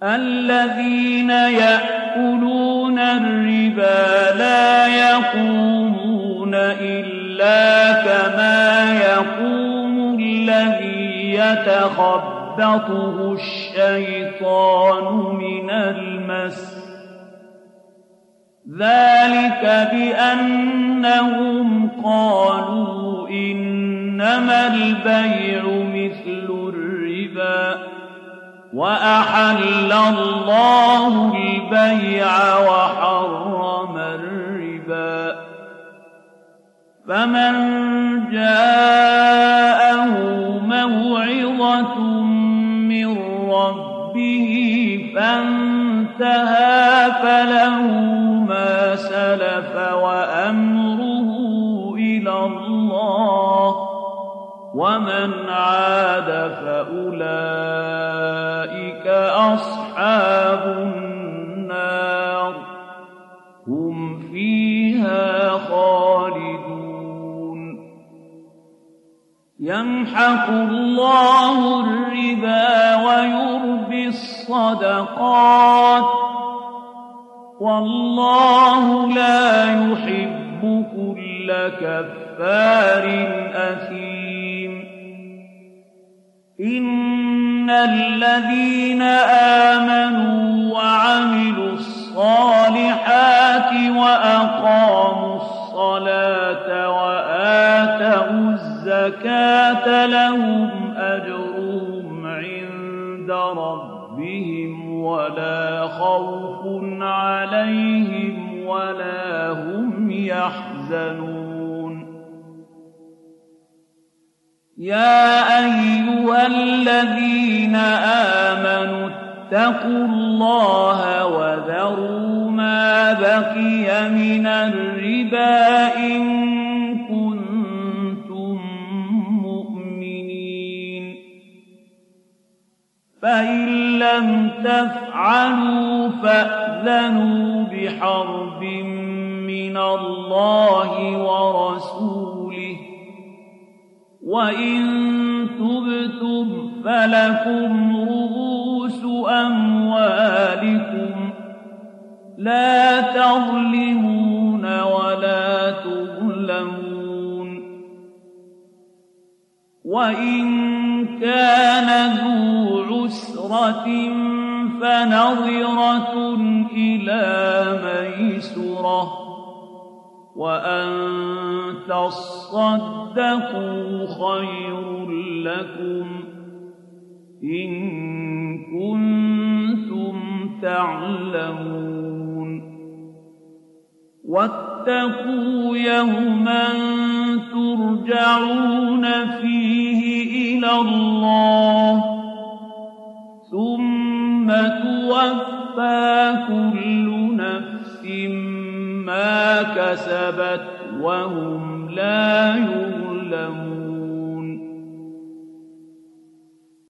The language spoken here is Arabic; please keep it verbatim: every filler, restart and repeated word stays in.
الذين يأكلون الربا لا يقومون إلا كما يقوم الذي يتخبطه الشيطان من المس ذلك بأنهم قالوا إنما البيع مثل الربا وأحل الله البيع وحرم الربا فمن جاءه موعظة من ربه فانتهى فله ما سلف وأمره إلى الله ومن عاد فأولئك أصحاب النار هم فيها خالدون يمحق الله الربا ويربي الصدقات والله لا يحب كل كفار أثيم إن الذين آمنوا وعملوا الصالحات وأقاموا الصلاة وآتوا الزكاة لهم أجرهم عند ربهم ولا خوف عليهم ولا هم يحزنون يا أيها الذين آمنوا اتقوا الله وذروا ما بقي من الربا إن كنتم مؤمنين فإن لم تفعلوا فأذنوا بحرب من الله ورسوله وإن تبتم فلكم رؤوس أموالكم لا تظلمون ولا تظلمون وإن كان ذو عسرة فنظرة إلى ميسرة وأن تصدقوا خير لكم إن كنتم تعلمون واتقوا يوما ترجعون فيه إلى الله ثم توفى كل نفس ما كسبت وهم لا يظلمون